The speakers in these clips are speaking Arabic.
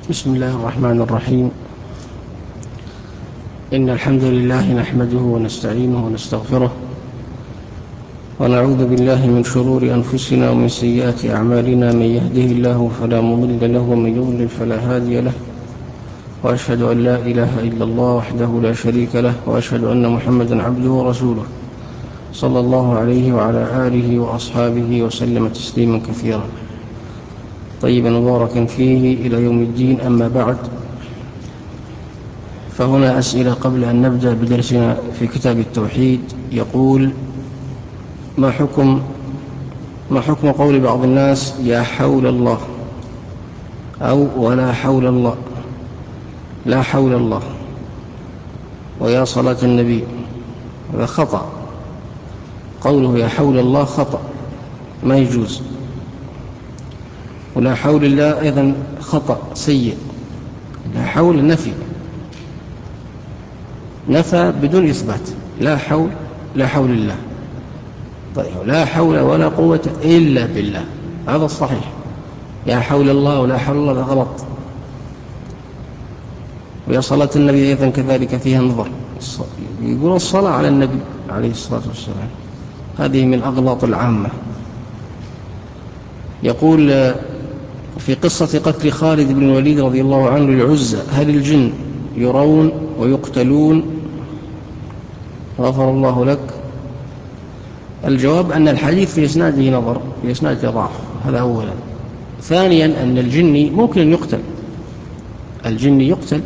بسم الله الرحمن الرحيم. إن الحمد لله نحمده ونستعينه ونستغفره ونعوذ بالله من شرور أنفسنا ومن سيئات أعمالنا. من يهده الله فلا مضل له ومن يضلل فلا هادي له، وأشهد أن لا إله إلا الله وحده لا شريك له، وأشهد أن محمدا عبده ورسوله صلى الله عليه وعلى آله وأصحابه وسلم تسليما كثيرا طيبا مباركا فيه إلى يوم الدين. أما بعد، فهنا أسئلة قبل أن نبدأ بدرسنا في كتاب التوحيد. يقول: ما حكم قول بعض الناس يا حول الله، أو ولا حول الله، لا حول الله، ويا صلاة النبي؟ هذا خطأ. قوله يا حول الله خطأ، ما يجوز. ولا حول الله أيضا خطأ سيء. لا حول نفى بدون إثبات. لا حول الله. طيب، لا حول ولا قوة إلا بالله، هذا الصحيح. يا حول الله ولا حول الله غلط. ويا صلاة النبي أيضا كذلك فيها نظر. يقول الصلاة على النبي عليه الصلاة والسلام، هذه من أغلاط العامة. يقول: في قصة قتل خالد بن الوليد رضي الله عنه للعزى، هل الجن يرون ويقتلون؟ غفر الله لك. الجواب أن الحديث في إسناده نظر، في إسناده ضعف، هذا أولا. ثانيا، أن الجن ممكن يقتل. الجن يقتل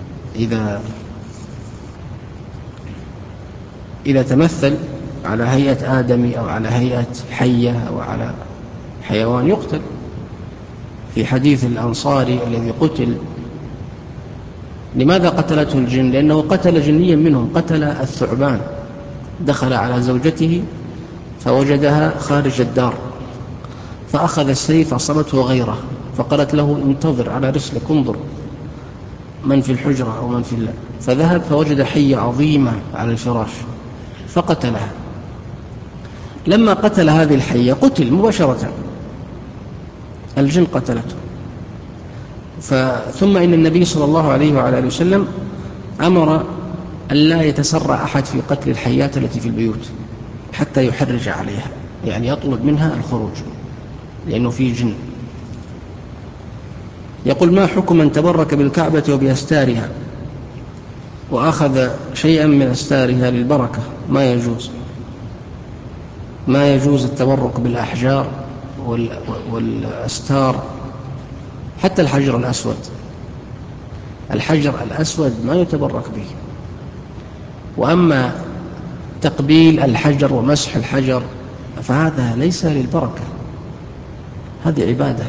إذا تمثل على هيئة آدمي أو على هيئة حية أو على حيوان يقتل. في حديث الأنصاري الذي قتل، لماذا قتلته الجن؟ لأنه قتل جنيا منهم، قتل الثعبان. دخل على زوجته فوجدها خارج الدار، فأخذ السيف فأصابته غيره، فقالت له: انتظر على رسلك، انظر من في الحجرة أو من في الله. فذهب فوجد حية عظيمة على الفراش فقتلها. لما قتل هذه الحية قتل مباشرة، الجن قتلته. ثم إن النبي صلى الله عليه وعلى آله وسلم أمر أن لا يتسرع أحد في قتل الحيات التي في البيوت حتى يحرج عليها، يعني يطلب منها الخروج لأنه فيه جن. يقول: ما حكم من تبرك بالكعبة وبأستارها وأخذ شيئا من أستارها للبركة؟ ما يجوز التبرك بالأحجار والأستار، حتى الحجر الأسود ما يتبرك به. وأما تقبيل الحجر ومسح الحجر فهذا ليس للبركة، هذه عبادة،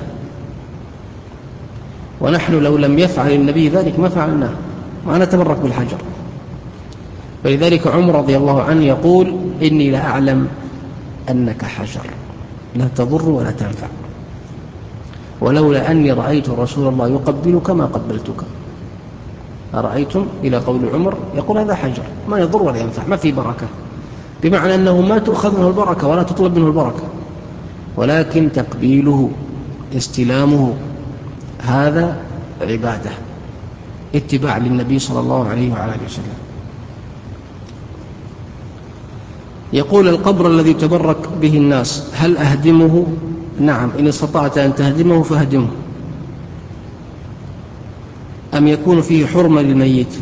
ونحن لو لم يفعل النبي ذلك ما فعلناه، ما نتبرك بالحجر. فلذلك عمر رضي الله عنه يقول: إني لا أعلم أنك حجر لا تضر ولا تنفع، ولولا أني رأيت رسول الله يقبلك ما قبلتك. أرأيتم؟ إلى قول عمر يقول هذا حجر ما يضر ولا ينفع، ما في بركة، بمعنى أنه ما تؤخذ منه البركة ولا تطلب منه البركة، ولكن تقبيله استلامه هذا عبادة، اتباع للنبي صلى الله عليه وعلى آله وسلم. يقول: القبر الذي يتبرك به الناس هل أهدمه؟ نعم، إن استطعت أن تهدمه فاهدمه. أم يكون فيه حرمة للميت؟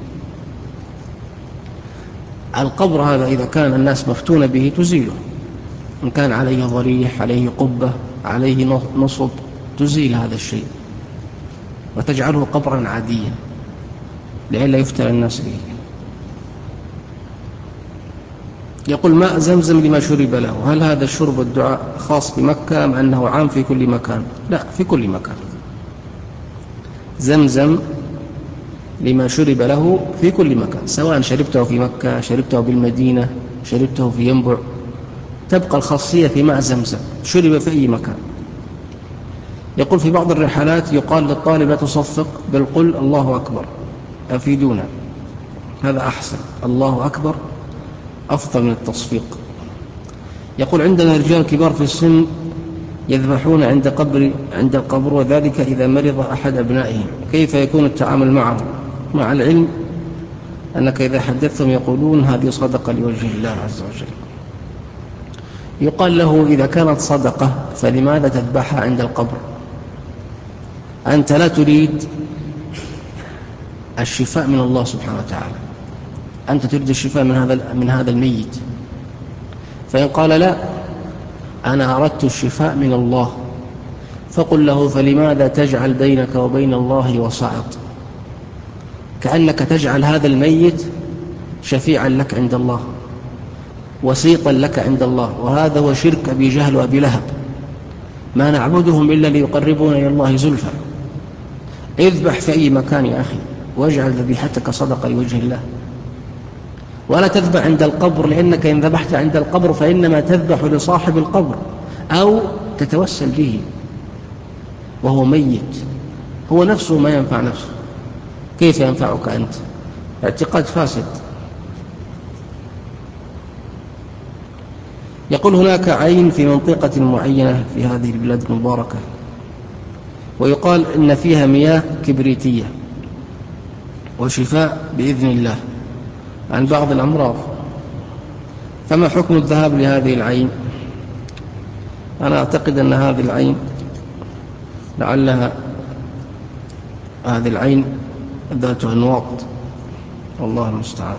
القبر هذا إذا كان الناس مفتون به تزيله، إن كان عليه ضريح، عليه قبة، عليه نصب، تزيل هذا الشيء وتجعله قبرا عاديا لئلا يفتن الناس به. يقول: ماء زمزم لما شرب له، هل هذا الشرب والدعاء خاص بمكة أم أنه عام في كل مكان؟ لا، في كل مكان. زمزم لما شرب له في كل مكان، سواء شربته في مكة، شربته بالمدينة، شربته في ينبع، تبقى الخاصية في ماء زمزم، شرب في أي مكان. يقول: في بعض الرحلات يقال للطالب لا تصفق بل قل الله أكبر، أفيدونا. هذا أحسن، الله أكبر أفضل من التصفيق. يقول: عندنا رجال كبار في السن يذبحون عند القبر، وذلك إذا مرض أحد أبنائهم، كيف يكون التعامل معه مع العلم أنك إذا حدثتهم يقولون هذه صدقة لوجه الله عز وجل؟ يقال له إذا كانت صدقة فلماذا تذبحها عند القبر؟ أنت لا تريد الشفاء من الله سبحانه وتعالى، أنت تريد الشفاء من هذا الميت. فإن قال لا، أنا أردت الشفاء من الله، فقل له فلماذا تجعل بينك وبين الله وسائط؟ كأنك تجعل هذا الميت شفيعا لك عند الله، وسيطا لك عند الله، وهذا هو شرك أبي جهل وأبي لهب. ما نعبدهم إلا ليقربون إلى الله زلفى. اذبح في أي مكان يا أخي، واجعل ذبيحتك صدقة لوجه الله، ولا تذبح عند القبر، لأنك إن ذبحت عند القبر فإنما تذبح لصاحب القبر أو تتوسل به وهو ميت، هو نفسه ما ينفع نفسه، كيف ينفعك أنت؟ اعتقاد فاسد. يقول هناك عين في منطقة معينة في هذه البلاد المباركة، ويقال إن فيها مياه كبريتية وشفاء بإذن الله عن بعض الأمراض، فما حكم الذهاب لهذه العين؟ أنا أعتقد أن هذه العين لعلها هذه العين ذات أنواط، والله المستعان.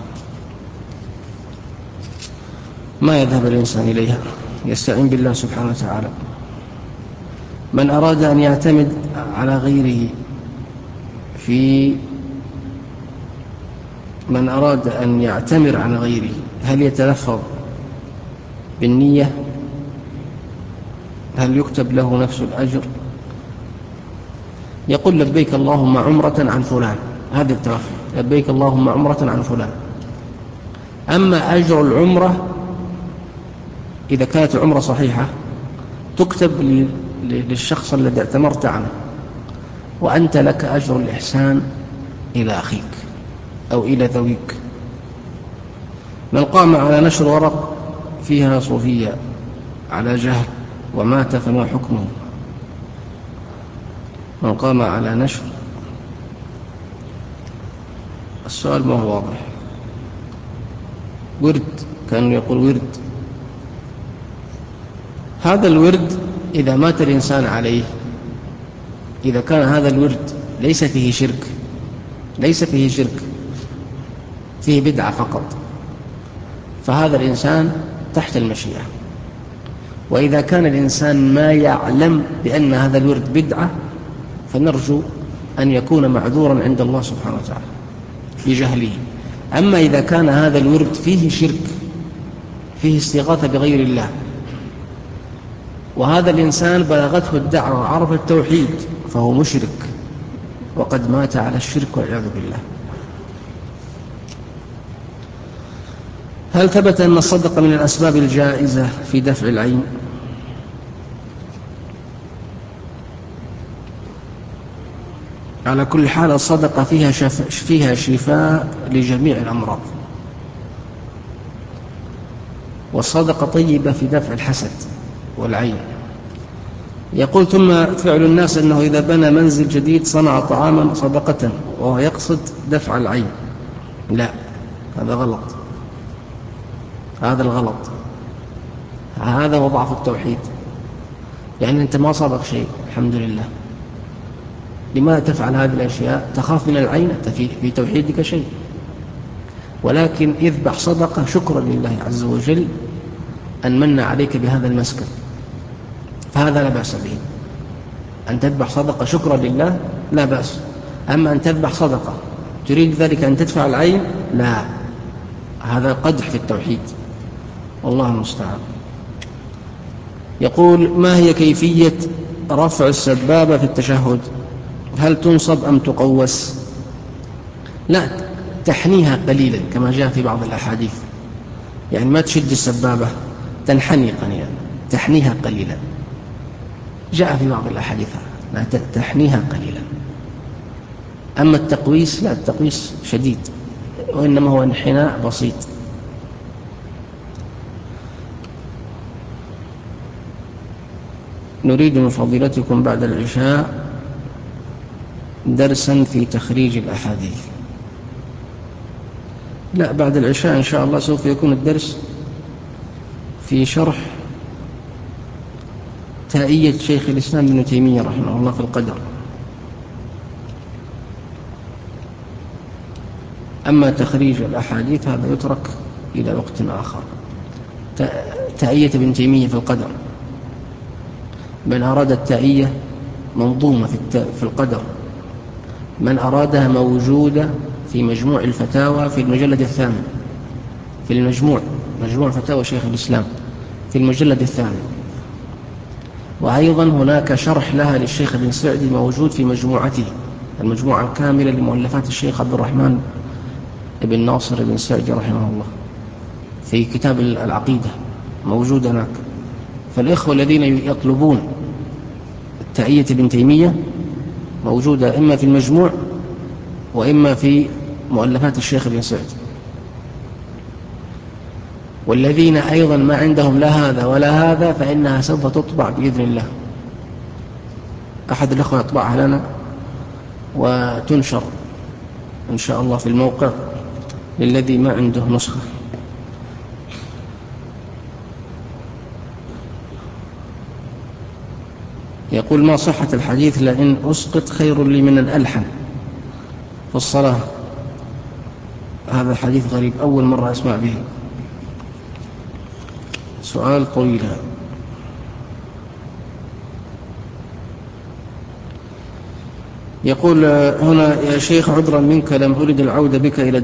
ما يذهب الإنسان إليها، يستعين بالله سبحانه وتعالى. من أراد أن يعتمد على غيره من أراد أن يعتمر على غيره، هل يتلفظ بالنية؟ هل يكتب له نفس الأجر؟ يقول لبيك اللهم عمرة عن فلان، هذا التلفظ، لبيك اللهم عمرة عن فلان. أما أجر العمرة إذا كانت العمرة صحيحة تكتب للشخص الذي اعتمرت عنه، وأنت لك أجر الإحسان إلى أخيك أو إلى ذويك. من قام على نشر ورق فيها صوفية على جهل ومات فما حكمه؟ من قام على نشر، السؤال ما هو واضح. ورد، كان يقول ورد، هذا الورد إذا مات الإنسان عليه، إذا كان هذا الورد ليس فيه شرك، فيه بدعة فقط، فهذا الإنسان تحت المشيئة. وإذا كان الإنسان ما يعلم بأن هذا الورد بدعة، فنرجو أن يكون معذورا عند الله سبحانه وتعالى بجهله. أما إذا كان هذا الورد فيه شرك، فيه استغاثة بغير الله، وهذا الإنسان بلغته الدعوة وعرف التوحيد، فهو مشرك وقد مات على الشرك والعياذ بالله. هل ثبت أن الصدقة من الأسباب الجائزة في دفع العين؟ على كل حال الصدقة فيها شفاء لجميع الأمراض، والصدقة طيبة في دفع الحسد والعين. يقول ثم فعل الناس أنه إذا بنى منزل جديد صنع طعاما صدقة وهو يقصد دفع العين. لا، هذا غلط، هذا الغلط، هذا هو ضعف التوحيد. يعني أنت ما صابك شيء الحمد لله، لماذا تفعل هذه الأشياء؟ تخاف من العين؟ في توحيدك شيء. ولكن اذبح صدقة شكرا لله عز وجل أن من عليك بهذا المسكن، فهذا لا بأس به. أن تذبح صدقة شكرا لله لا بأس. أما أن تذبح صدقة تريد ذلك أن تدفع العين، لا، هذا قدح في التوحيد، والله المستعان. يقول ما هي كيفية رفع السبابة في التشهد؟ هل تنصب أم تقوس؟ لا، تحنيها قليلا كما جاء في بعض الأحاديث، يعني ما تشد السبابة، تنحني قليلا، تحنيها قليلا، جاء في بعض الأحاديث لا تحنيها قليلا. أما التقويس لا، التقويس شديد، وإنما هو انحناء بسيط. نريد من فضيلتكم بعد العشاء درسا في تخريج الأحاديث. لا، بعد العشاء إن شاء الله سوف يكون الدرس في شرح تائية شيخ الإسلام ابن تيمية رحمه الله في القدر. أما تخريج الأحاديث هذا يترك إلى وقت آخر. تائية ابن تيمية في القدر، من أراد التائية منظومة في القدر، من أرادها موجودة في مجموع الفتاوى في المجلد الثامن، في مجموع فتاوى شيخ الإسلام في المجلد الثامن. وأيضا هناك شرح لها للشيخ ابن سعدي موجود في مجموعته، المجموعة الكاملة لمؤلفات الشيخ عبد الرحمن بن ناصر بن سعدي رحمه الله في كتاب العقيدة موجود هناك. فالإخوة الذين يطلبون تائية ابن تيمية موجودة إما في المجموع وإما في مؤلفات الشيخ ابن سعدي. والذين أيضا ما عندهم لا هذا ولا هذا فإنها سوف تطبع بإذن الله. أحد الأخوة يطبعها لنا وتنشر إن شاء الله في الموقع للذي ما عنده نسخة. يقول: ما صحة الحديث لئن أسقط خير لي من أن ألحن في الصلاة؟ هذا حديث غريب، أول مرة أسمع به. سؤال طويل. يقول هنا: يا شيخ عذرا منك لم أرد العودة بك إلى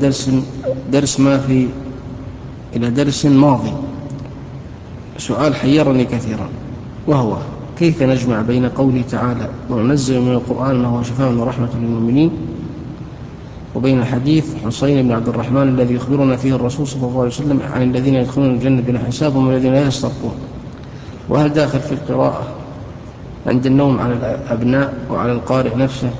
درس ماضي. سؤال حيرني كثيرا، وهو: كيف نجمع بين قوله تعالى وننزل من القرآن ما هو شفاء ورحمة للمؤمنين وبين حديث حسين بن عبد الرحمن الذي يخبرنا فيه الرسول صلى الله عليه وسلم عن الذين يدخلون الجنة بلا حساب ومن الذين لا يسترقون؟ وهل داخل في القراءة عند النوم على الأبناء وعلى القارئ نفسه؟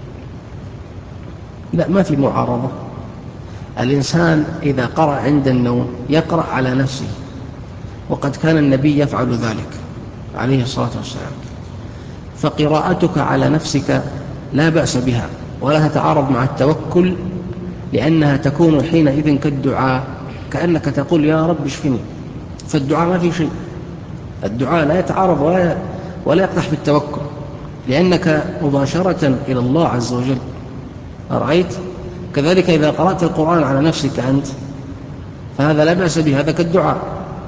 لا، ما في معارضة. الإنسان إذا قرأ عند النوم يقرأ على نفسه، وقد كان النبي يفعل ذلك عليه الصلاة والسلام. فقراءتك على نفسك لا بأس بها ولا تتعارض مع التوكل، لأنها تكون حينئذ كالدعاء، كأنك تقول يا رب اشفني. فالدعاء ما في شيء، الدعاء لا يتعارض ولا يقدح بالتوكل، لأنك مباشرة إلى الله عز وجل. أرأيت؟ كذلك إذا قرأت القرآن على نفسك أنت فهذا لا بأس به، هذا كالدعاء.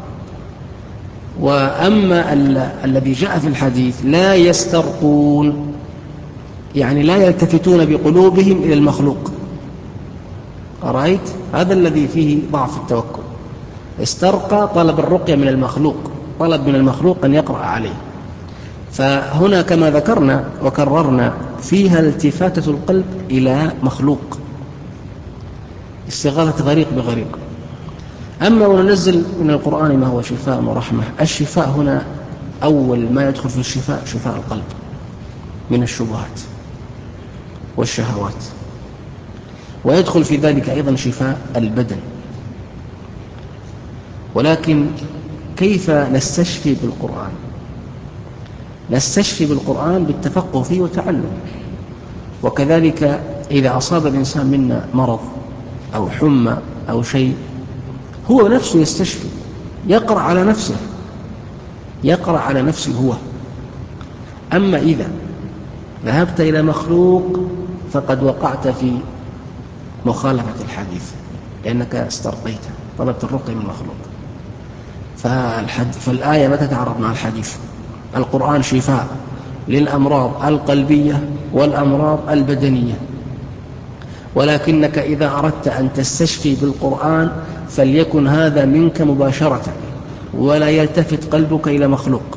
وأما الذي جاء في الحديث لا يسترقون، يعني لا يلتفتون بقلوبهم إلى المخلوق. أرأيت؟ هذا الذي فيه ضعف التوكل. استرقى طلب الرقية من المخلوق، طلب من المخلوق أن يقرأ عليه. فهنا كما ذكرنا وكررنا فيها التفاتة القلب إلى مخلوق، استغاثة غريق بغريق. أما وننزل من القرآن ما هو شفاء ورحمة، الشفاء هنا أول ما يدخل في الشفاء شفاء القلب من الشبهات والشهوات، ويدخل في ذلك أيضا شفاء البدن. ولكن كيف نستشفي بالقرآن؟ نستشفي بالقرآن بالتفقه فيه وتعلم. وكذلك إذا أصاب الإنسان منا مرض أو حمى أو شيء هو نفسه يستشفي، يقرأ على نفسه هو. أما إذا ذهبت إلى مخلوق فقد وقعت في مخالفة الحديث، لأنك استرقيت، طلبت الرقي من المخلوق. فالآية ما تتعارض مع الحديث. القرآن شفاء للأمراض القلبية والأمراض البدنية، ولكنك إذا أردت أن تستشفي بالقرآن فليكن هذا منك مباشرة، ولا يلتفت قلبك إلى مخلوق،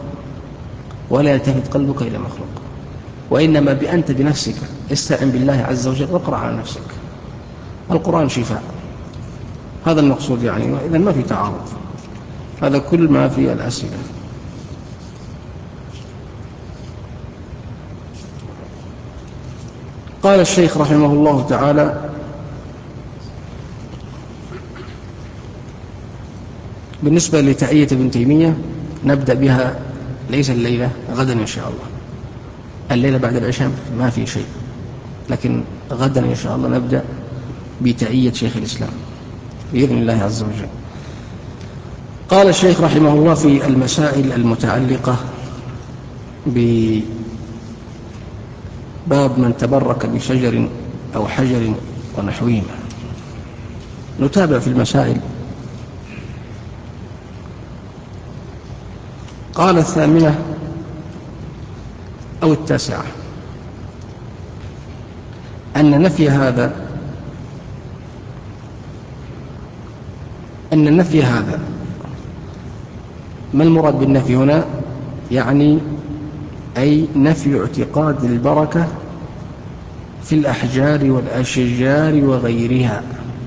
وإنما بأنت بنفسك استعن بالله عز وجل واقرأ على نفسك. القرآن شفاء، هذا المقصود يعني. وإذا ما في تعارض، هذا كل ما في الأسئلة. قال الشيخ رحمه الله تعالى: بالنسبة لتائية ابن تيمية نبدأ بها ليس الليلة، غدا إن شاء الله. الليلة بعد العشاء ما في شيء، لكن غدا إن شاء الله نبدأ بتأييد شيخ الإسلام بإذن الله عز وجل. قال الشيخ رحمه الله في المسائل المتعلقة بباب من تبرك بشجر أو حجر ونحوهما. نتابع في المسائل. قال الثامنة أو التاسعة أن نفي هذا ما المراد بالنفي هنا؟ يعني أي نفي اعتقاد البركة في الأحجار والأشجار وغيرها.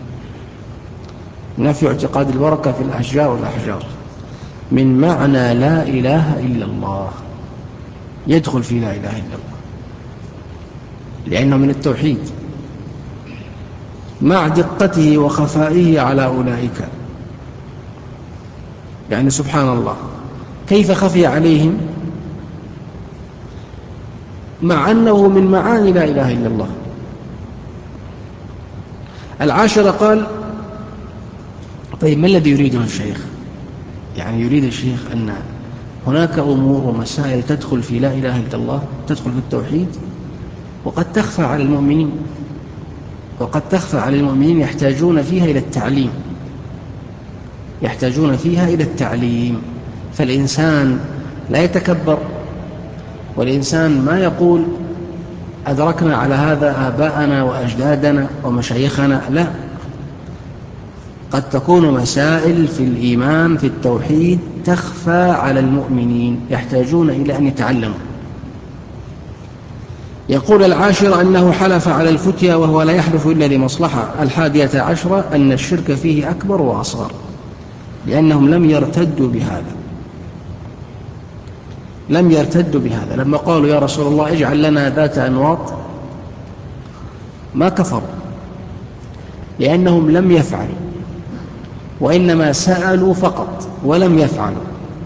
نفي اعتقاد البركة في الأشجار والأحجار من معنى لا إله إلا الله، يدخل في لا إله إلا الله لأنه من التوحيد مع دقته وخفائه على أولئك. يعني سبحان الله كيف خفي عليهم مع أنه من معاني لا إله إلا الله. العاشرة قال طيب ما الذي يريده الشيخ؟ يعني يريد الشيخ أن هناك أمور ومسائل تدخل في لا إله إلا الله، تدخل في التوحيد، وقد تخفى على المؤمنين، يحتاجون فيها إلى التعليم. فالإنسان لا يتكبر، والإنسان ما يقول أدركنا على هذا آباءنا وأجدادنا ومشايخنا، لا، قد تكون مسائل في الإيمان في التوحيد تخفى على المؤمنين، يحتاجون إلى أن يتعلموا. يقول العاشر أنه حلف على الفتيا وهو لا يحلف إلا لمصلحة. 11 أن الشرك فيه أكبر وأصغر، لأنهم لم يرتدوا بهذا. لما قالوا يا رسول الله اجعل لنا ذات أنواط ما كفروا، لأنهم لم يفعلوا، وإنما سألوا فقط ولم يفعلوا.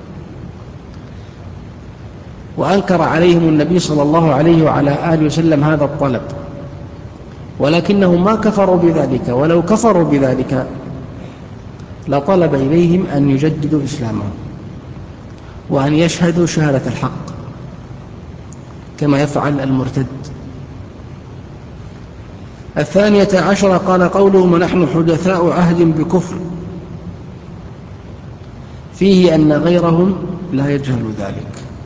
وأنكر عليهم النبي صلى الله عليه وعلى آله وسلم هذا الطلب، ولكنهم ما كفروا بذلك، ولو كفروا بذلك لطلب إليهم أن يجددوا إسلامهم وأن يشهدوا شهادة الحق كما يفعل المرتد. 12 قال قولهم ونحن حدثاء عهد بكفر، فيه أن غيرهم لا يجهل ذلك.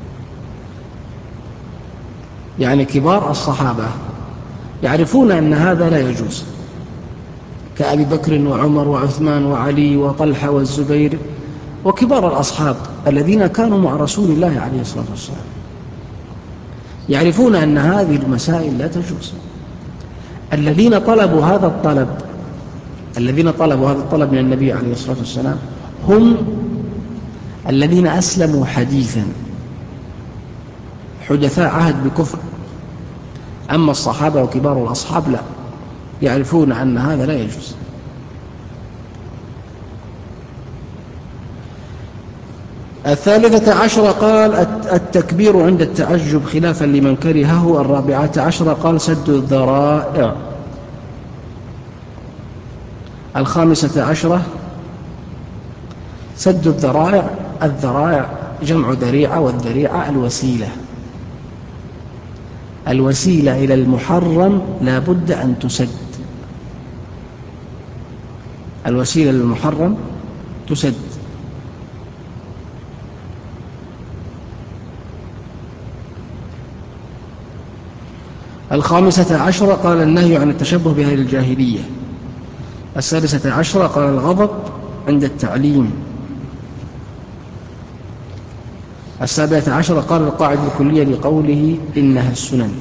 يعني كبار الصحابة يعرفون أن هذا لا يجوز، كأبي بكر وعمر وعثمان وعلي وطلحة والزبير وكبار الأصحاب الذين كانوا مع رسول الله عليه الصلاة والسلام، يعرفون أن هذه المسائل لا تجوز. الذين طلبوا هذا الطلب من النبي عليه الصلاة والسلام هم الذين أسلموا حديثا، حدثاء عهد بكفر. أما الصحابة وكبار الأصحاب لا، يعرفون أن هذا لا يجوز. 13 قال التكبير عند التعجب خلافا لمن كرهه. 14 قال سد الذرائع. 15 سد الذرائع. الذرائع جمع ذريعة، والذريعة الوسيلة إلى المحرم لا بد أن تسد. الوسيلة للمحرم تسد. 15 قال النهي عن التشبه بأهل الجاهلية. 16 قال الغضب عند التعليم. 17 قال القاعدة الكلية لقوله إنها السنن.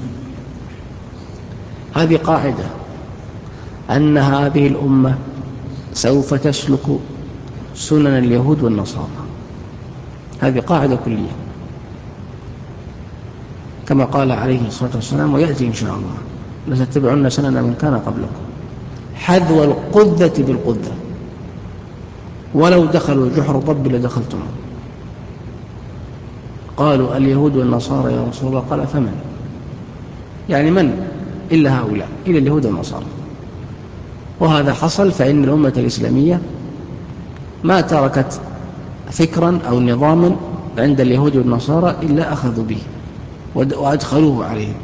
هذه قاعدة أن هذه الأمة سوف تسلك سنن اليهود والنصارى، هذه قاعدة كلية كما قال عليه الصلاة والسلام ويأتي إن شاء الله لتتبعن سنن من كان قبلكم حذو القذة بالقذة ولو دخلوا جحر ضب لدخلتم. قالوا اليهود والنصارى يا رسول الله، قال فمن؟ يعني من إلا هؤلاء، إلا اليهود والنصارى. وهذا حصل، فإن الأمة الإسلامية ما تركت فكرا أو نظاما عند اليهود والنصارى إلا أخذوا به وأدخلوه عليهم.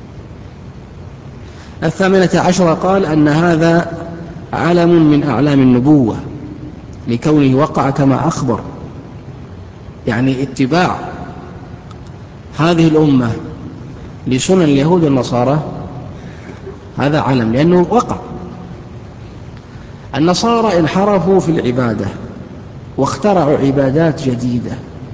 18 قال أن هذا علم من أعلام النبوة لكونه وقع كما أخبر، يعني اتباع هذه الأمة لسنن اليهود والنصارى هذا علم لأنه وقع. النصارى انحرفوا في العبادة واخترعوا عبادات جديدة،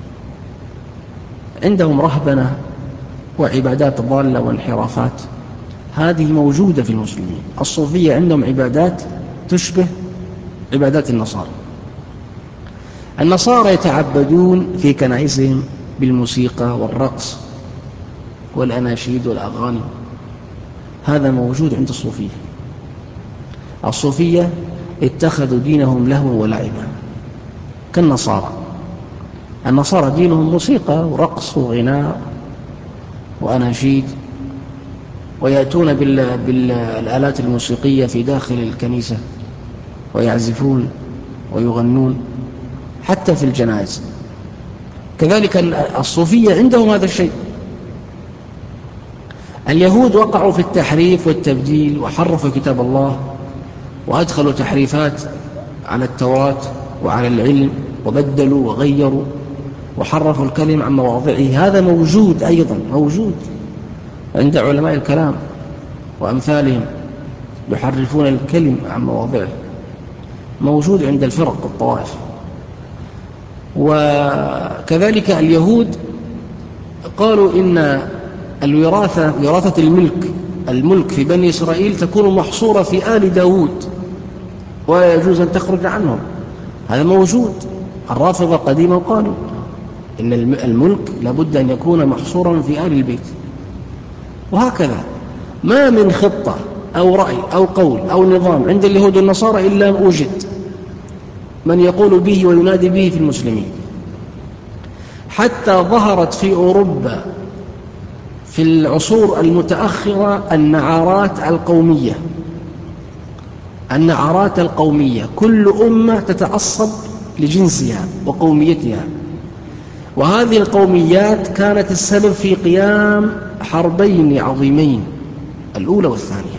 عندهم رهبنة وعبادات ضالة وانحرافات، هذه موجودة في المسلمين. الصوفية عندهم عبادات تشبه عبادات النصارى. النصارى يتعبدون في كنائسهم بالموسيقى والرقص والأناشيد والأغاني، هذا موجود عند الصوفية. الصوفية اتخذوا دينهم لهوا ولعبا كالنصارى. النصارى دينهم موسيقى ورقص وغناء وأناشيد، ويأتون بالآلات الموسيقية في داخل الكنيسة ويعزفون ويغنون حتى في الجنائز. كذلك الصوفية عندهم هذا الشيء. اليهود وقعوا في التحريف والتبديل وحرفوا كتاب الله وأدخلوا تحريفات على التوراة وعلى العلم وبدلوا وغيروا وحرفوا الكلم عن مواضعه، هذا موجود أيضا، موجود عند علماء الكلام وأمثالهم، يحرفون الكلم عن مواضعه، موجود عند الفرق الطوائف. وكذلك اليهود قالوا إن وراثة الملك في بني إسرائيل تكون محصورة في آل داود ولا يجوز أن تخرج عنهم، هذا موجود. الرافضة قديما قالوا إن الملك لابد أن يكون محصورا في آل البيت. وهكذا ما من خطة أو رأي أو قول أو نظام عند اليهود والنصارى إلا وجد من يقول به وينادي به في المسلمين. حتى ظهرت في أوروبا في العصور المتأخرة النعرات القومية، كل أمة تتعصب لجنسها وقوميتها، وهذه القوميات كانت السبب في قيام حربين عظيمين، الأولى والثانية.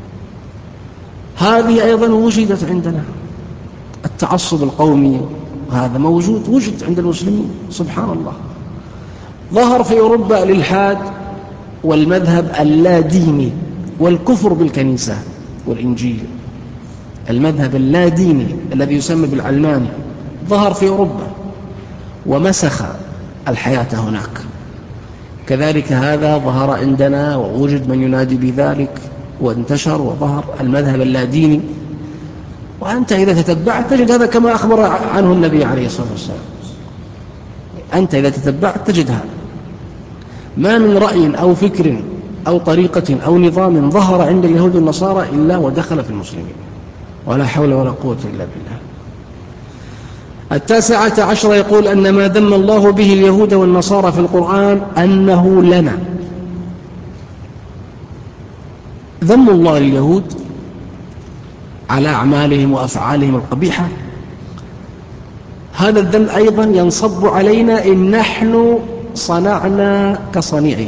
هذه أيضا وجدت عندنا، التعصب القومي هذا موجود، وجد عند المسلمين سبحان الله. ظهر في أوروبا الإلحاد والمذهب اللاديني والكفر بالكنيسة والإنجيل، المذهب اللاديني الذي يسمى بالعلماني ظهر في أوروبا ومسخ الحياة هناك. كذلك هذا ظهر عندنا ووجد من ينادي بذلك وانتشر وظهر المذهب اللاديني. وأنت إذا تتبعت تجد هذا كما أخبر عنه النبي عليه الصلاة والسلام، أنت إذا تتبعت تجد هذا. ما من رأي أو فكر أو طريقة أو نظام ظهر عند اليهود والنصارى إلا ودخل في المسلمين، ولا حول ولا قوة إلا بالله. 19 يقول أن ما ذم الله به اليهود والنصارى في القرآن أنه لنا. ذم الله لليهود على أعمالهم وأفعالهم القبيحة، هذا الذم أيضا ينصب علينا إن نحن صنعنا كصنيعهم.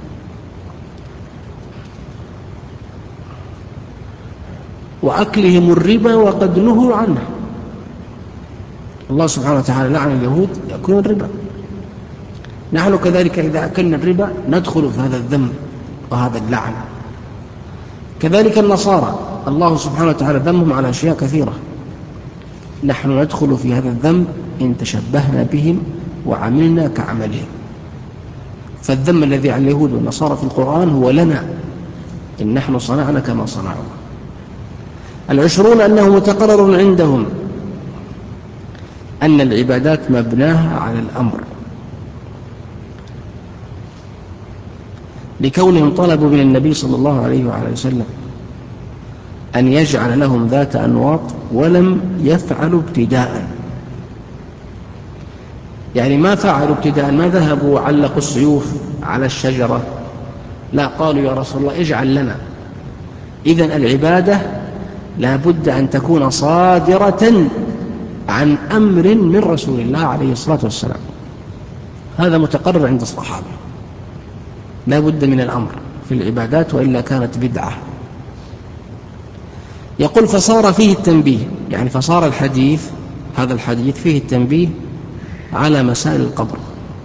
وأكلهم الربا وقد نهوا عنه، الله سبحانه وتعالى لعن اليهود يأكلون الربا، نحن كذلك إذا أكلنا الربا ندخل في هذا الذم وهذا اللعن. كذلك النصارى الله سبحانه وتعالى ذمهم على أشياء كثيرة، نحن ندخل في هذا الذنب إن تشبهنا بهم وعملنا كعملهم. فالذم الذي على اليهود والنصارى في القرآن هو لنا إن نحن صنعنا كما صنعوا. 20 أنه متقرر عندهم أن العبادات مبناها على الأمر، لكونهم طلبوا من النبي صلى الله عليه وعلى وسلم أن يجعل لهم ذات أنواط ولم يفعلوا ابتداء. يعني ما فعلوا ابتداء، ما ذهبوا وعلقوا السيوف على الشجرة، لا، قالوا يا رسول الله اجعل لنا. إذن العبادة لا بد أن تكون صادرة عن أمر من رسول الله عليه الصلاة والسلام. هذا متقرر عند الصحابة، لا بد من الأمر في العبادات وإلا كانت بدعة. يقول فصار فيه التنبيه، يعني فصار الحديث، هذا الحديث فيه التنبيه على مسائل القبر.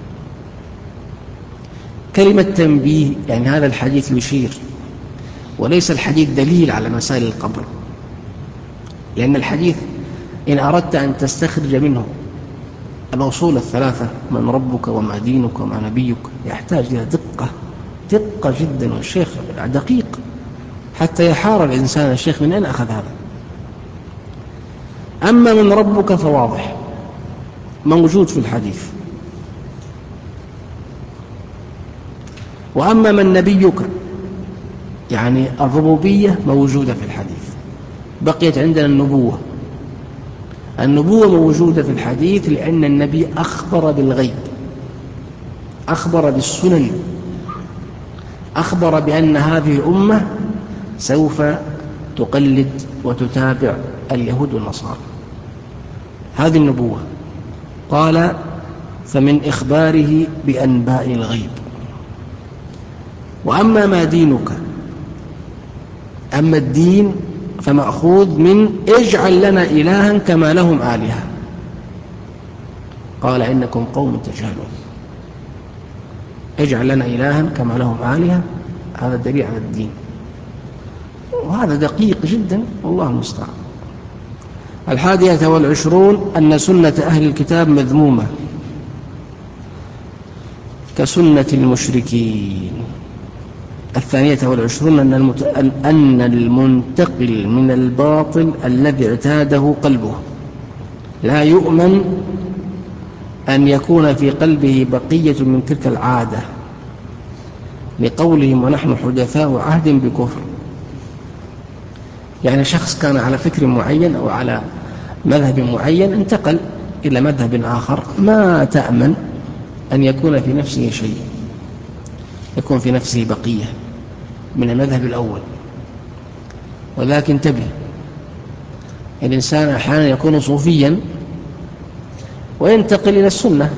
كلمة تنبيه يعني هذا الحديث يشير، وليس الحديث دليل على مسائل القبر، لأن الحديث إن أردت أن تستخرج منه الأصول الثلاثة، من ربك وما دينك وما نبيك، يحتاج إلى دقة جدا، والشيخ دقيق حتى يحار الإنسان الشيخ من أين أخذ هذا. أما من ربك فواضح موجود في الحديث، وأما من نبيك يعني الربوبية موجودة في الحديث، بقيت عندنا النبوة موجودة في الحديث، لأن النبي أخبر بالغيب، أخبر بالسنن، أخبر بأن هذه الأمة سوف تقلد وتتابع اليهود والنصارى. هذه النبوة. قال فمن إخباره بأنباء الغيب. وأما ما دينك، أما الدين فمأخوذ من اجعل لنا إلها كما لهم آلهة، قال إنكم قوم تجهلون. اجعل لنا إلها كما لهم آلهة، هذا دليل على الدين، وهذا دقيق جدا والله المستعان. 21 أن سنة أهل الكتاب مذمومة كسنة المشركين. 22 أن المنتقل من الباطل الذي اعتاده قلبه لا يؤمن أن يكون في قلبه بقية من تلك العادة، لقولهم ونحن حدثاء عهد بكفر. يعني شخص كان على فكر معين أو على مذهب معين، انتقل إلى مذهب آخر، ما تأمن أن يكون في نفسه شيء، يكون في نفسه بقية من المذهب الأول. ولكن انتبه، الإنسان أحيانا يكون صوفيا وينتقل إلى السنة،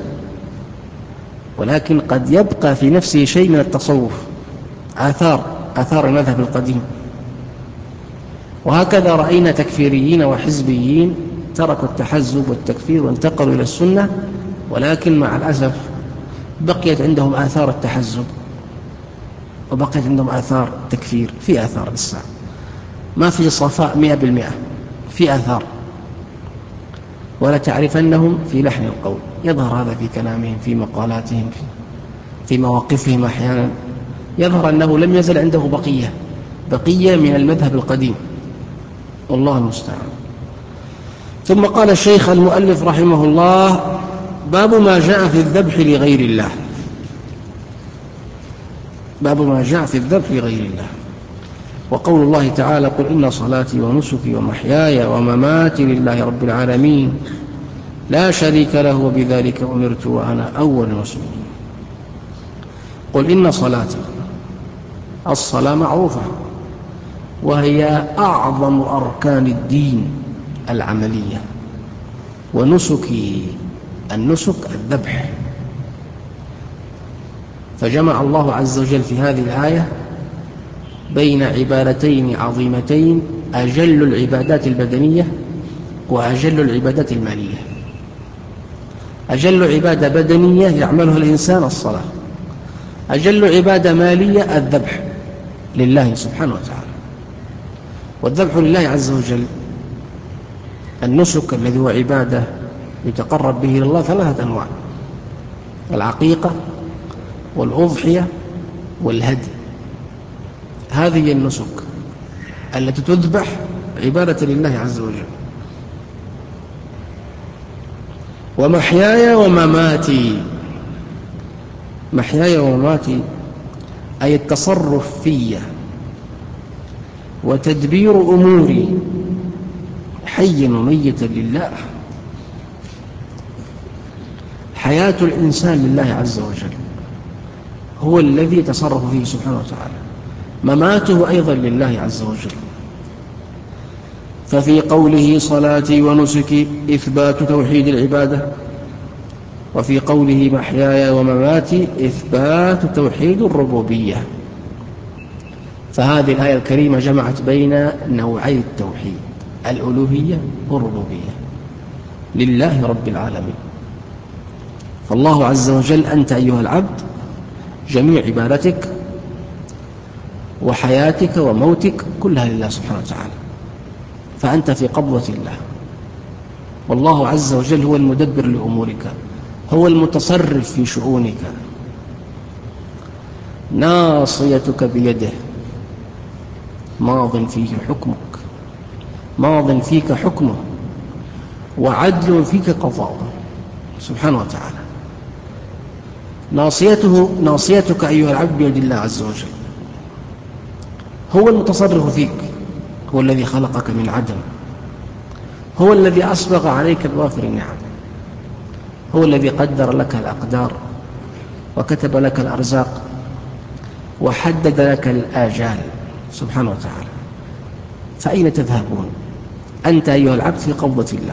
ولكن قد يبقى في نفسه شيء من التصوف، آثار المذهب القديم. وهكذا رأينا تكفيريين وحزبيين تركوا التحزب والتكفير وانتقلوا إلى السنة، ولكن مع الأسف بقيت عندهم آثار التحزب وبقيت عندهم آثار التكفير، في آثار لسه، ما في صفاء 100%، في آثار، ولا تعرفنهم في لحن القول. يظهر هذا في كلامهم، في مقالاتهم، في مواقفهم، أحيانا يظهر أنه لم يزل عنده بقية من المذهب القديم، والله المستعان. ثم قال الشيخ المؤلف رحمه الله: باب ما جاء في الذبح لغير الله. باب ما جاء في الذبح لغير الله. وقول الله تعالى: قل إن صلاتي ونسكي ومحياي ومماتي لله رب العالمين لا شريك له وبذلك أمرت وأنا أول المسلمين. قل إن صلاتي، الصلاة معروفة وهي أعظم أركان الدين العملية، ونسكي، النسك الذبح. فجمع الله عز وجل في هذه الآية بين عبادتين عظيمتين، أجل العبادات البدنية وأجل العبادات المالية. أجل عبادة بدنية يعملها الإنسان الصلاة، أجل عبادة مالية الذبح لله سبحانه وتعالى. والذبح لله عز وجل، النسك الذي هو عبادة يتقرب به إلى الله 3 أنواع: العقيقة والأضحية والهدي. هذه النسك التي تذبح عبادة لله عز وجل. ومحياي ومماتي، محياي ومماتي أي التصرف في وتدبير أموري حيا وميتا لله، حياة الإنسان لله عز وجل، هو الذي يتصرف فيه سبحانه وتعالى. مماته أيضا لله عز وجل. ففي قوله صلاتي ونسكي إثبات توحيد العبادة، وفي قوله محياي ومماتي إثبات توحيد الربوبية. فهذه الآية الكريمة جمعت بين نوعي التوحيد، الألوهية والربوبية لله رب العالمين. فالله عز وجل أنت أيها العبد جميع عبادتك وحياتك وموتك كلها لله سبحانه وتعالى، فأنت في قبضة الله، والله عز وجل هو المدبر لأمورك، هو المتصرف في شؤونك، ناصيتك بيده، ماض فيه حكمك، ماض فيك حكمه، وعدل فيك قضاؤه سبحانه وتعالى. ناصيتك أيها العبد بيد الله عز وجل، هو المتصرف فيك، هو الذي خلقك من عدم، هو الذي أسبغ عليك بوافر النعم، هو الذي قدر لك الأقدار وكتب لك الأرزاق وحدد لك الآجال سبحانه وتعالى. فأين تذهبون؟ أنت أيها العبد في قبضة الله.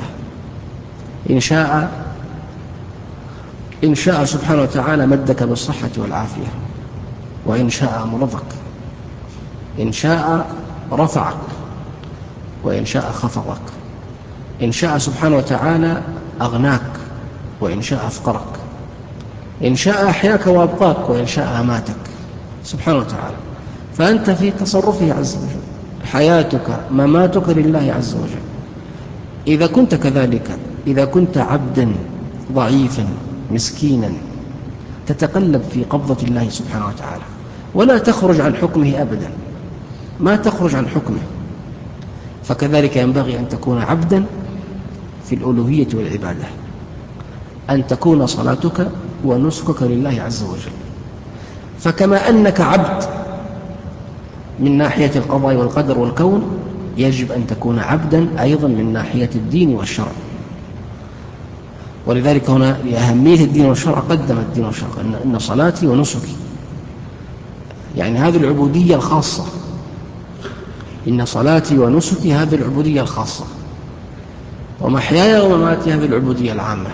إن شاء سبحانه وتعالى مدك بالصحة والعافية، وإن شاء مرضك، إن شاء رفعك، وإن شاء خفضك، إن شاء سبحانه وتعالى أغناك، وإن شاء أفقرك، إن شاء أحياك وأبقاك، وإن شاء أماتك سبحانه وتعالى. فأنت في تصرفه عز وجل، حياتك مماتك لله عز وجل. إذا كنت كذلك، إذا كنت عبدا ضعيفا مسكينا تتقلب في قبضة الله سبحانه وتعالى ولا تخرج عن حكمه أبدا، ما تخرج عن حكمه، فكذلك ينبغي أن تكون عبدا في الألوهية والعبادة، أن تكون صلاتك ونسكك لله عز وجل. فكما أنك عبد من ناحية القضاء والقدر والكون، يجب أن تكون عبدا أيضا من ناحية الدين والشرع. ولذلك هنا لأهمية الدين والشرع قدم الدين والشرع، إن صلاتي ونسكي، يعني هذه العبودية الخاصة، إن صلاتي ونسكي هذه العبودية الخاصة، ومحياي ومماتي هذه العبودية العامة.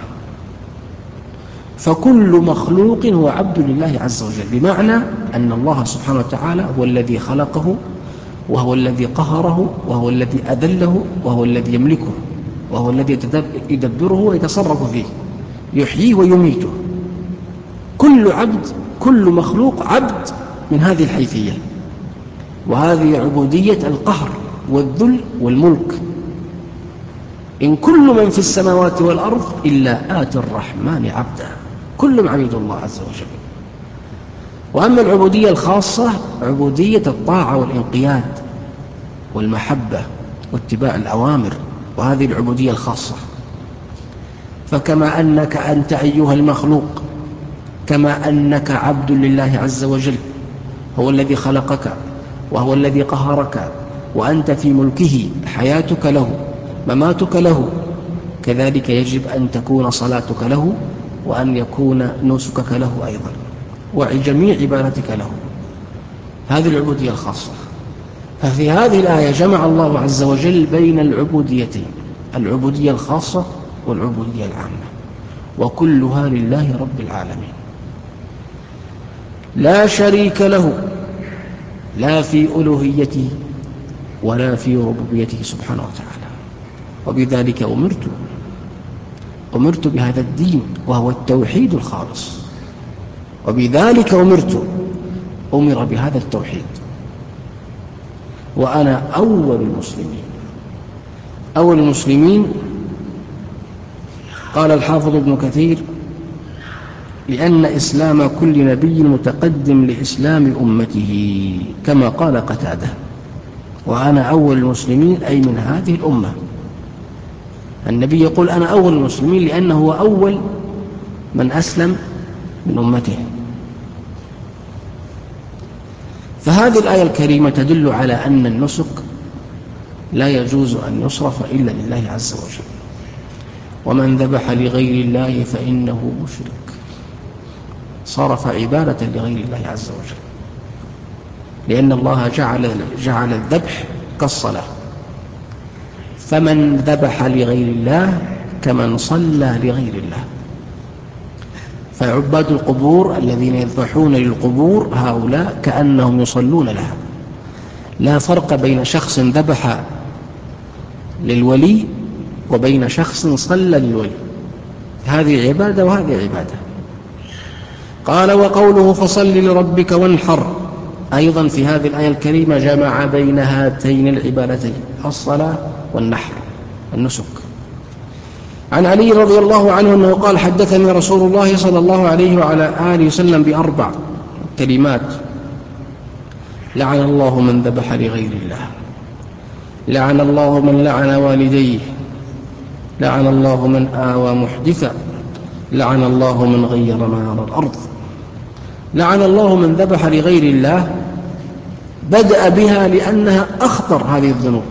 فكل مخلوق هو عبد لله عز وجل، بمعنى أن الله سبحانه وتعالى هو الذي خلقه، وهو الذي قهره، وهو الذي أذله، وهو الذي يملكه، وهو الذي يدبره ويتصرف فيه، يحييه ويميته. كل عبد، كل مخلوق عبد من هذه الحيثية، وهذه عبودية القهر والذل والملك. إن كل من في السماوات والأرض إلا آتي الرحمن عبدا، كلهم عبيد الله عز وجل. وأما العبودية الخاصة عبودية الطاعة والانقياد والمحبة واتباع الأوامر، وهذه العبودية الخاصة. فكما أنك أنت أيها المخلوق، كما أنك عبد لله عز وجل، هو الذي خلقك وهو الذي قهرك، وأنت في ملكه، حياتك له، مماتك له، كذلك يجب أن تكون صلاتك له، وأن يكون نسكك له أيضا، وجميع عبادتك له. هذه العبودية الخاصة. ففي هذه الآية جمع الله عز وجل بين العبوديتين، العبودية الخاصة والعبودية العامة، وكلها لله رب العالمين لا شريك له، لا في ألوهيته ولا في ربوبيته سبحانه وتعالى. وبذلك أمرت بهذا الدين، وهو التوحيد الخالص، وبذلك أمر بهذا التوحيد، وأنا أول المسلمين. قال الحافظ ابن كثير: لأن إسلام كل نبي متقدم لإسلام أمته، كما قال قتادة: وأنا أول المسلمين، أي من هذه الأمة. النبي يقول أنا أول المسلمين لأنه هو أول من أسلم من أمته. فهذه الآية الكريمة تدل على أن النسك لا يجوز أن يصرف إلا لله عز وجل، ومن ذبح لغير الله فإنه مشرك، صرف عبادة لغير الله عز وجل، لأن الله جعل الذبح كالصلاة. فمن ذبح لغير الله كمن صلى لغير الله. فعباد القبور الذين يذبحون للقبور هؤلاء كأنهم يصلون لها. لا فرق بين شخص ذبح للولي وبين شخص صلى للولي، هذه عبادة وهذه عبادة. قال: وقوله فصل لربك وانحر، أيضا في هذه الآية الكريمة جمع بين هاتين العبادتين، الصلاة والنحر النسك. عن علي رضي الله عنه أنه قال: حدثني رسول الله صلى الله عليه وعلى آله وسلم بأربع كلمات: لعن الله من ذبح لغير الله، لعن الله من لعن والديه، لعن الله من آوى محدثا، لعن الله من غير منار الأرض. لعن الله من ذبح لغير الله، بدأ بها لأنها أخطر هذه الذنوب،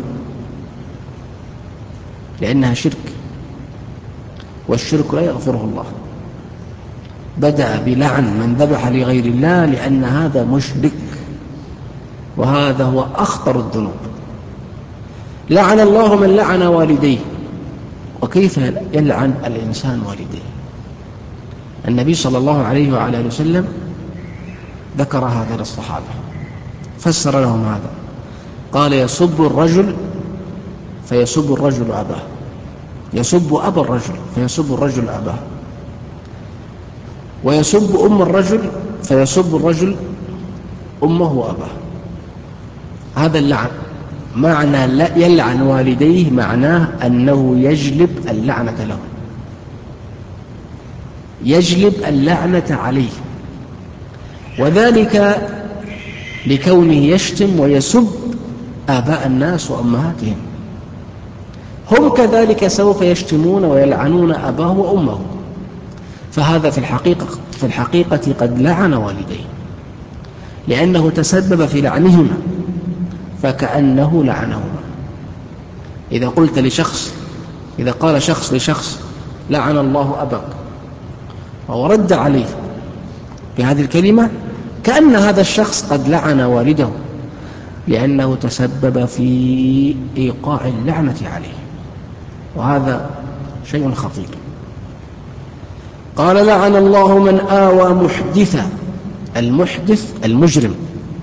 لأنها شرك، والشرك لا يغفره الله. بدأ بلعن من ذبح لغير الله لأن هذا مشرك، وهذا هو أخطر الذنوب. لعن الله من لعن والديه. وكيف يلعن الإنسان والديه؟ النبي صلى الله عليه وعلى آله وسلم ذكر هذا للصحابة، فسر لهم هذا، قال: يسب الرجل فيسب الرجل أباه، يسب أبا الرجل فيسب الرجل أباه، ويسب أم الرجل فيسب الرجل أمه وأباه. هذا اللعن. معنى لا يلعن والديه معناه أنه يجلب اللعنة له، يجلب اللعنة عليه، وذلك لكونه يشتم ويسب آباء الناس وأمهاتهم. هم كذلك سوف يشتمون ويلعنون أباه وأمه، فهذا في الحقيقة قد لعن والديه، لأنه تسبب في لعنهما، فكأنه لعنهما. إذا قال شخص لشخص: لعن الله أباك، ورد عليه بهذه الكلمة، كأن هذا الشخص قد لعن والده، لأنه تسبب في إيقاع اللعنة عليه، وهذا شيء خطير. قال: لعن الله من آوى محدثا. المحدث المجرم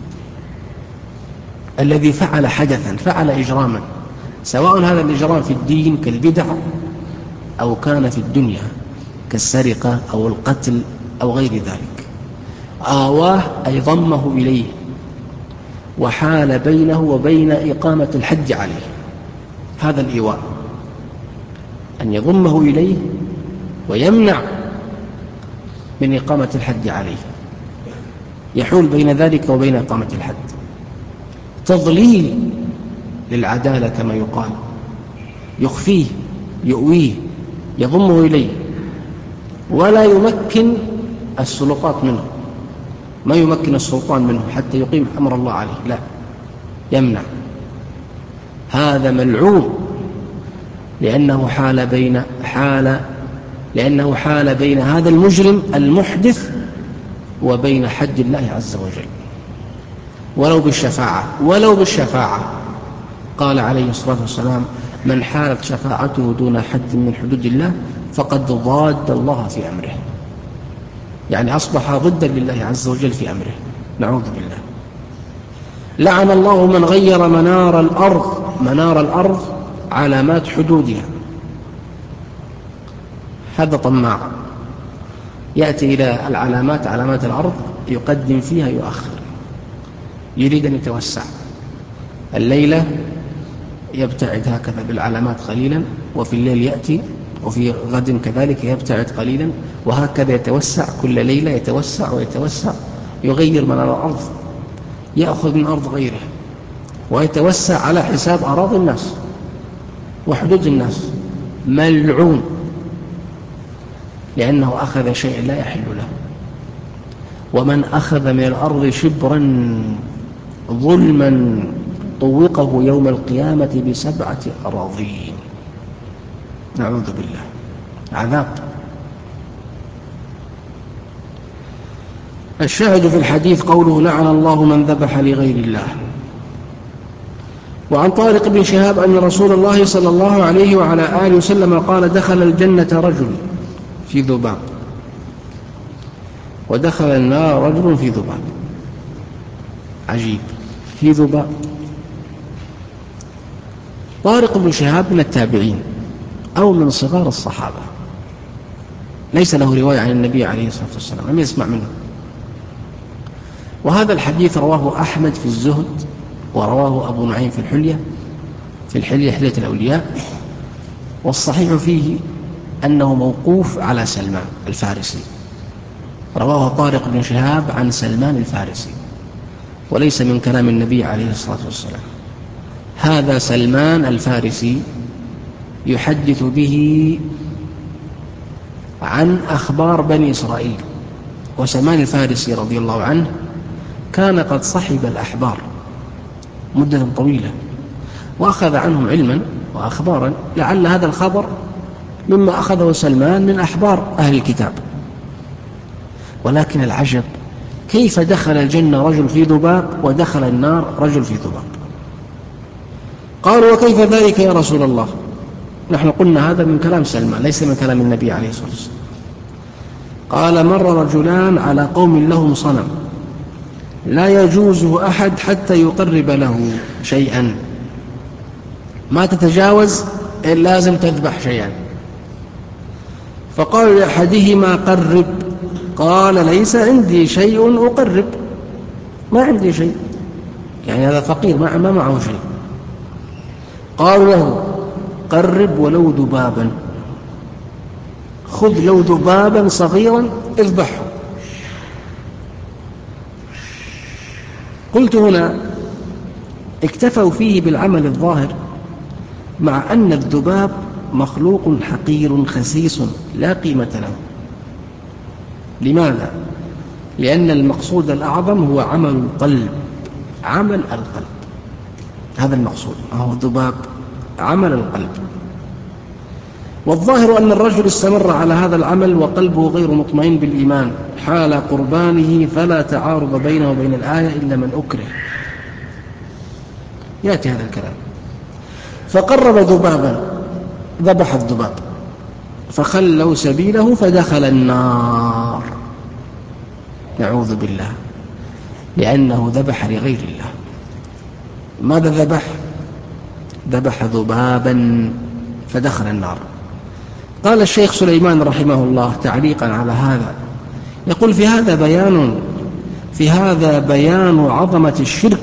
الذي فعل حدثا، فعل إجراما، سواء هذا الإجرام في الدين كالبدع أو كان في الدنيا كالسرقة أو القتل أو غير ذلك. آواه أي ضمه إليه، وحال بينه وبين إقامة الحج عليه. هذا الإيواء، أن يضمه إليه ويمنع من إقامة الحج عليه، يحول بين ذلك وبين إقامة الحج. تضليل للعدالة كما يقال، يخفيه، يؤويه، يضمه إليه، ولا يمكن السلطات منه، ما يمكن السلطان منه حتى يقيم أمر الله عليه، لا، يمنع. هذا ملعون، لأنه حال بين هذا المجرم المحدث وبين حج الله عز وجل، ولو بالشفاعة. قال عليه الصلاة والسلام: من حالت شفاعته دون حد من حدود الله فقد ضاد الله في أمره، يعني أصبح ضدا لله عز وجل في أمره، نعوذ بالله. لعن الله من غير منار الأرض. منار الأرض علامات حدودها. هذا طماع يأتي إلى العلامات، علامات الأرض، يقدم فيها يؤخر، يريد أن يتوسع. الليلة يبتعد هكذا بالعلامات قليلا، وفي الليل يأتي، وفي غد كذلك يبتعد قليلا، وهكذا يتوسع، كل ليلة يتوسع ويتوسع، يغير منار الأرض، يأخذ من أرض غيره، ويتوسع على حساب أراضي الناس وحدود الناس. ملعون، لأنه أخذ شيئا لا يحل له. ومن أخذ من الأرض شبرا ظلما طوقه يوم القيامة ب7 أراضين، نعوذ بالله. عذاب. الشاهد في الحديث قوله لعن الله من ذبح لغير الله. وعن طارق بن شهاب أن رسول الله صلى الله عليه وعلى آله وسلم قال دخل الجنة رجل في ذباب ودخل النار رجل في ذباب. عجيب، في ذباب. طارق بن شهاب من التابعين أو من صغار الصحابة، ليس له رواية عن النبي عليه الصلاة والسلام، لم يسمع منه. وهذا الحديث رواه أحمد في الزهد، ورواه أبو نعيم في الحلية حلية الأولياء. والصحيح فيه أنه موقوف على سلمان الفارسي، رواه طارق بن شهاب عن سلمان الفارسي، وليس من كلام النبي عليه الصلاة والسلام. هذا سلمان الفارسي يحدث به عن أخبار بني إسرائيل. وسلمان الفارسي رضي الله عنه كان قد صحب الأحبار مدة طويلة وأخذ عنهم علما وأخبارا، لعل هذا الخبر مما أخذه سلمان من أحبار أهل الكتاب. ولكن العجب كيف دخل الجنة رجل في ذباب ودخل النار رجل في ذباب؟ قالوا وكيف ذلك يا رسول الله؟ نحن قلنا هذا من كلام سلمان ليس من كلام النبي عليه الصلاة والسلام. قال مر رجلان على قوم لهم صنم لا يجوزه أحد حتى يقرب له شيئا، ما تتجاوز إلا لازم تذبح شيئا. فقال لأحدهما قرب، قال ليس عندي شيء أقرب، ما عندي شيء، يعني هذا فقير ما معه شيء. قالوا له قرب ولو ذبابا، خذ لو ذبابا صغيرا اذبحه. قلت هنا اكتفوا فيه بالعمل الظاهر، مع أن الذباب مخلوق حقير خسيس لا قيمة له. لماذا؟ لأن المقصود الأعظم هو عمل القلب، عمل القلب، هذا المقصود، هو الذباب عمل القلب. والظاهر أن الرجل استمر على هذا العمل وقلبه غير مطمئن بالإيمان حال قربانه، فلا تعارض بينه وبين الآية إلا من أكره. يأتي هذا الكلام. فقرب ذبابا، ذبح الذباب، فخلوا سبيله فدخل النار، نعوذ بالله، لأنه ذبح لغير الله. ماذا ذبح؟ ذبح ذبابا فدخل النار. قال الشيخ سليمان رحمه الله تعليقا على هذا، يقول في هذا بيان عظمة الشرك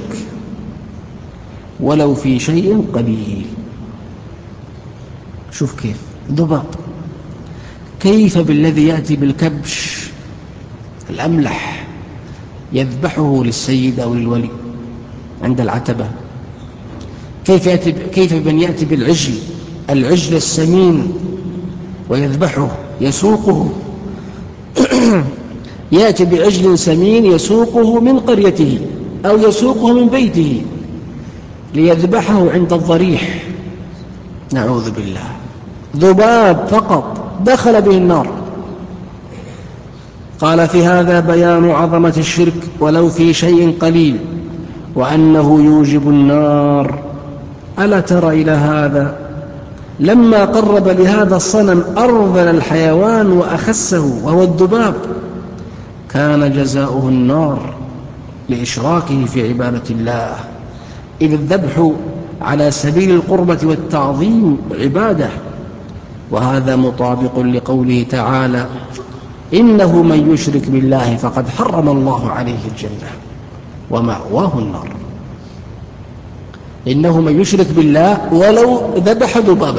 ولو في شيء قليل. شوف كيف ذباب، كيف بالذي يأتي بالكبش الأملح يذبحه للسيد أو للولي عند العتبة، كيف بن يأتي العجل السمين ويذبحه يسوقه يأتي بعجل سمين يسوقه من قريته أو يسوقه من بيته ليذبحه عند الضريح، نعوذ بالله. ذباب فقط دخل به النار. قال في هذا بيان عظمة الشرك ولو في شيء قليل وأنه يوجب النار. ألا ترى إلى هذا؟ لما قرب لهذا الصنم أرذل الحيوان وأخسه وهو الذباب كان جزاؤه النار لإشراكه في عبادة الله، إذ الذبح على سبيل القربة والتعظيم عبادة. وهذا مطابق لقوله تعالى إنه من يشرك بالله فقد حرم الله عليه الجنة ومأواه النار. إنه من يشرك بالله ولو ذبح ذبابا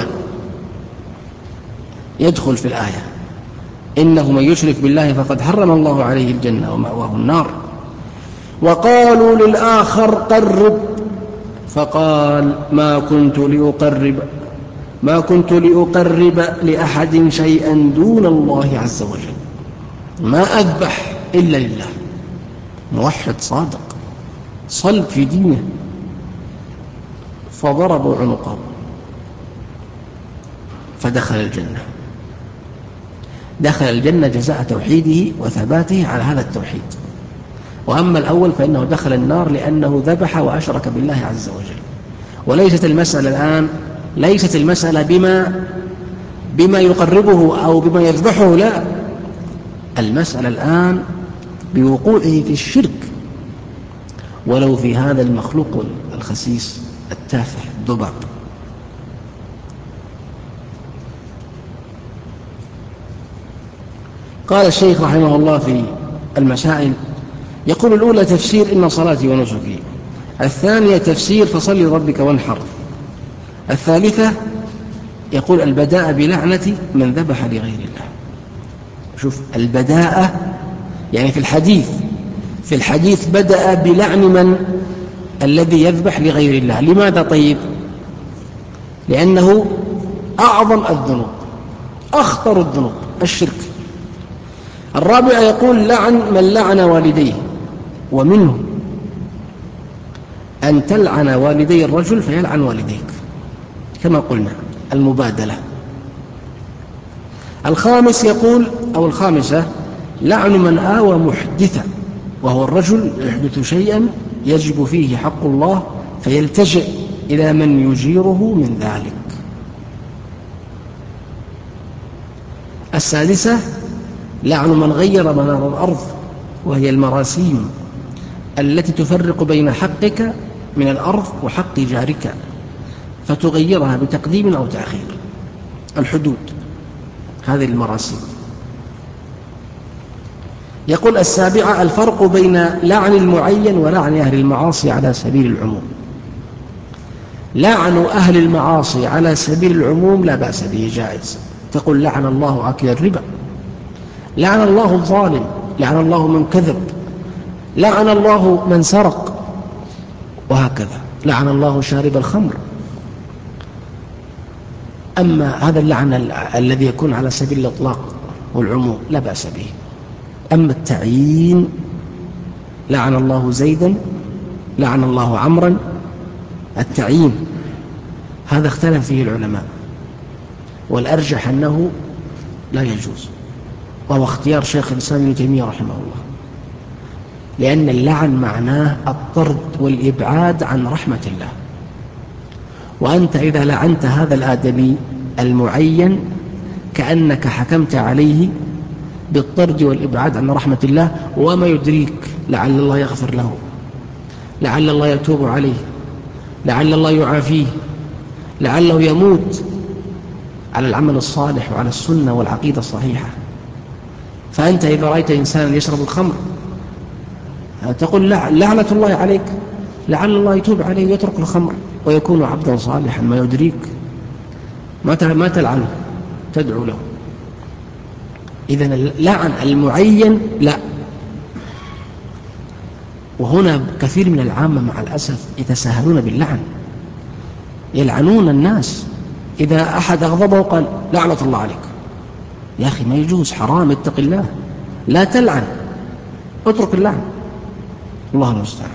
يدخل في الآية، إنه من يشرك بالله فقد حرم الله عليه الجنة ومأواه النار. وقالوا للآخر قرب، فقال ما كنت لأقرب لأحد شيئا دون الله عز وجل، ما أذبح إلا لله. موحد صادق صلب في دينه. فضربوا عنقه فدخل الجنة. دخل الجنة جزاء توحيده وثباته على هذا التوحيد. وأما الأول فإنه دخل النار لأنه ذبح وأشرك بالله عز وجل. وليست المسألة الآن ليست المسألة بما يقربه أو بما يذبحه، لا، المسألة الآن بوقوعه في الشرك ولو في هذا المخلوق الخسيس التافه الذباب. قال الشيخ رحمه الله في المسائل، يقول: الأولى تفسير إن صلاتي ونسكي، الثانية تفسير فصل لربك وانحر، الثالثة يقول البداء بلعنة من ذبح لغير الله. شوف البداء يعني في الحديث بدأ بلعن من الذي يذبح لغير الله. لماذا؟ طيب لأنه أعظم الذنوب، أخطر الذنوب الشرك. الرابع يقول لعن من لعن والديه، ومنه أن تلعن والدي الرجل فيلعن والديك كما قلنا، المبادلة. الخامس يقول أو الخامسة لعن من آوى محدثا، وهو الرجل يحدث شيئا يجب فيه حق الله فيلتجئ إلى من يجيره من ذلك. السادسة لعن من غير منار الأرض، وهي المراسيم التي تفرق بين حقك من الأرض وحق جارك فتغيرها بتقديم أو تأخير، الحدود، هذه المراسيم. يقول السابعة الفرق بين لعن المعين ولعن أهل المعاصي على سبيل العموم. لعن أهل المعاصي على سبيل العموم لا بأس به، جائز. تقول لعن الله آكل الربا، لعن الله الظالم، لعن الله من كذب، لعن الله من سرق، وهكذا، لعن الله شارب الخمر. أما هذا اللعن الذي يكون على سبيل الإطلاق والعموم لا بأس به. أما التعيين، لعن الله زيدا، لعن الله عمرا، التعيين هذا اختلف فيه العلماء، والأرجح أنه لا يجوز، وهو اختيار شيخ الإسلام ابن تيمية رحمه الله، لأن اللعن معناه الطرد والإبعاد عن رحمة الله. وأنت إذا لعنت هذا الآدمي المعين كأنك حكمت عليه بالطرد والإبعاد عن رحمة الله، وما يدريك لعل الله يغفر له، لعل الله يتوب عليه، لعل الله يعافيه، لعله يموت على العمل الصالح وعلى السنة والعقيدة الصحيحة. فأنت إذا رأيت إنسانا يشرب الخمر تقول لعنة الله عليك، لعل الله يتوب عليه ويترك الخمر ويكون عبدا صالحا، ما يدريك، ما تلعنه، تدعو له. إذن اللعن المعين لا. وهنا كثير من العامة مع الأسف يتساهلون باللعن، يلعنون الناس. إذا أحد أغضبه قال لعنة الله عليك، يا أخي ما يجوز، حرام، اتق الله، لا تلعن، اترك اللعن، الله المستعان.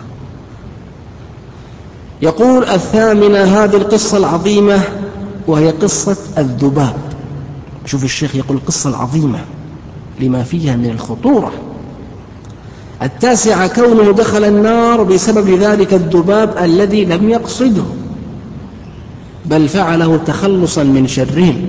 يقول الثامنة هذه القصة العظيمة، وهي قصة الذباب. شوف الشيخ يقول القصة العظيمة لما فيها من الخطورة. التاسعة كونه دخل النار بسبب ذلك الذباب الذي لم يقصده، بل فعله تخلصا من شرهم،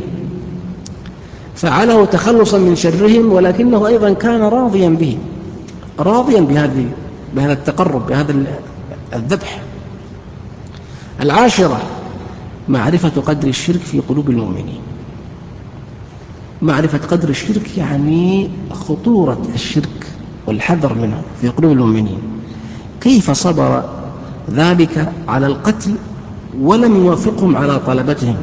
فعله تخلصا من شرهم، ولكنه أيضا كان راضيا به، راضيا بهذا التقرب، بهذا الذبح. العاشرة معرفة قدر الشرك في قلوب المؤمنين. معرفة قدر الشرك يعني خطورة الشرك والحذر منه في قلوب المؤمنين. كيف صبر ذلك على القتل ولم يوافقهم على طلبتهم،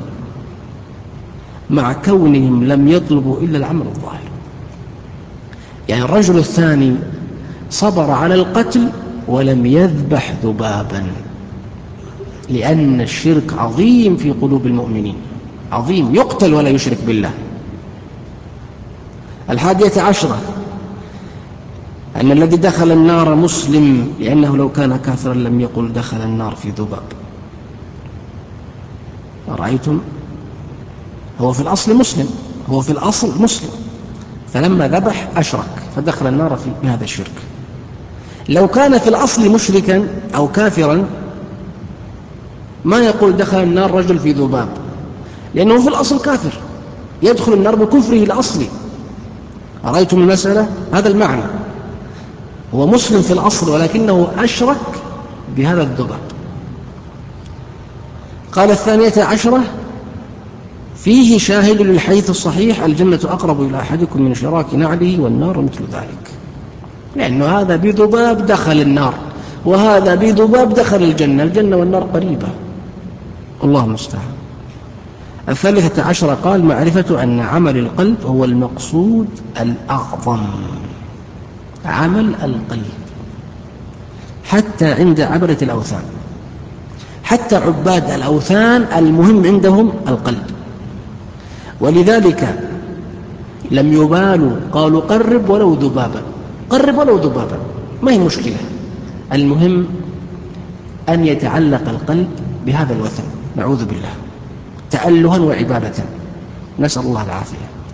مع كونهم لم يطلبوا إلا العمل الظاهر. يعني الرجل الثاني صبر على القتل ولم يذبح ذبابا، لأن الشرك عظيم في قلوب المؤمنين، عظيم، يقتل ولا يشرك بالله. 11 أن الذي دخل النار مسلم، لأنه لو كان كافرا لم يقل دخل النار في ذباب. رأيتم؟ هو في الأصل مسلم، فلما ذبح أشرك فدخل النار بهذا الشرك. لو كان في الأصل مشركا أو كافرا ما يقول دخل النار رجل في ذباب، لأنه في الأصل كافر يدخل النار بكفره الأصلي. أرأيتم المسألة؟ هذا المعنى. هو مسلم في الأصل ولكنه أشرك بهذا الذباب. قال 12 فيه شاهد للحديث الصحيح الجنة أقرب إلى أحدكم من شراك نعله والنار مثل ذلك، لأنه هذا بذباب دخل النار وهذا بذباب دخل الجنة والنار قريبة. الله المستعان. 13 قال معرفة أن عمل القلب هو المقصود الأعظم، عمل القلب حتى عند عبدة الأوثان، حتى عباد الأوثان المهم عندهم القلب، ولذلك لم يبالوا قالوا قرب ولو ذبابا، قرب ولو ذبابا ما هي مشكلة، المهم أن يتعلق القلب بهذا الوثن، نعوذ بالله، تألها وعبادة، نسأل الله العافية.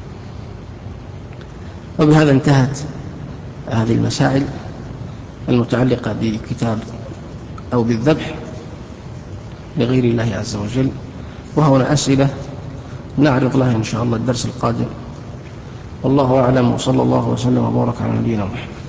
وبهذا انتهت هذه المسائل المتعلقة بكتاب أو بالذبح لغير الله عز وجل. وهنا أسئلة نعرض لها إن شاء الله الدرس القادم. والله أعلم، وصلى الله وسلم وبارك على نبينا محمد.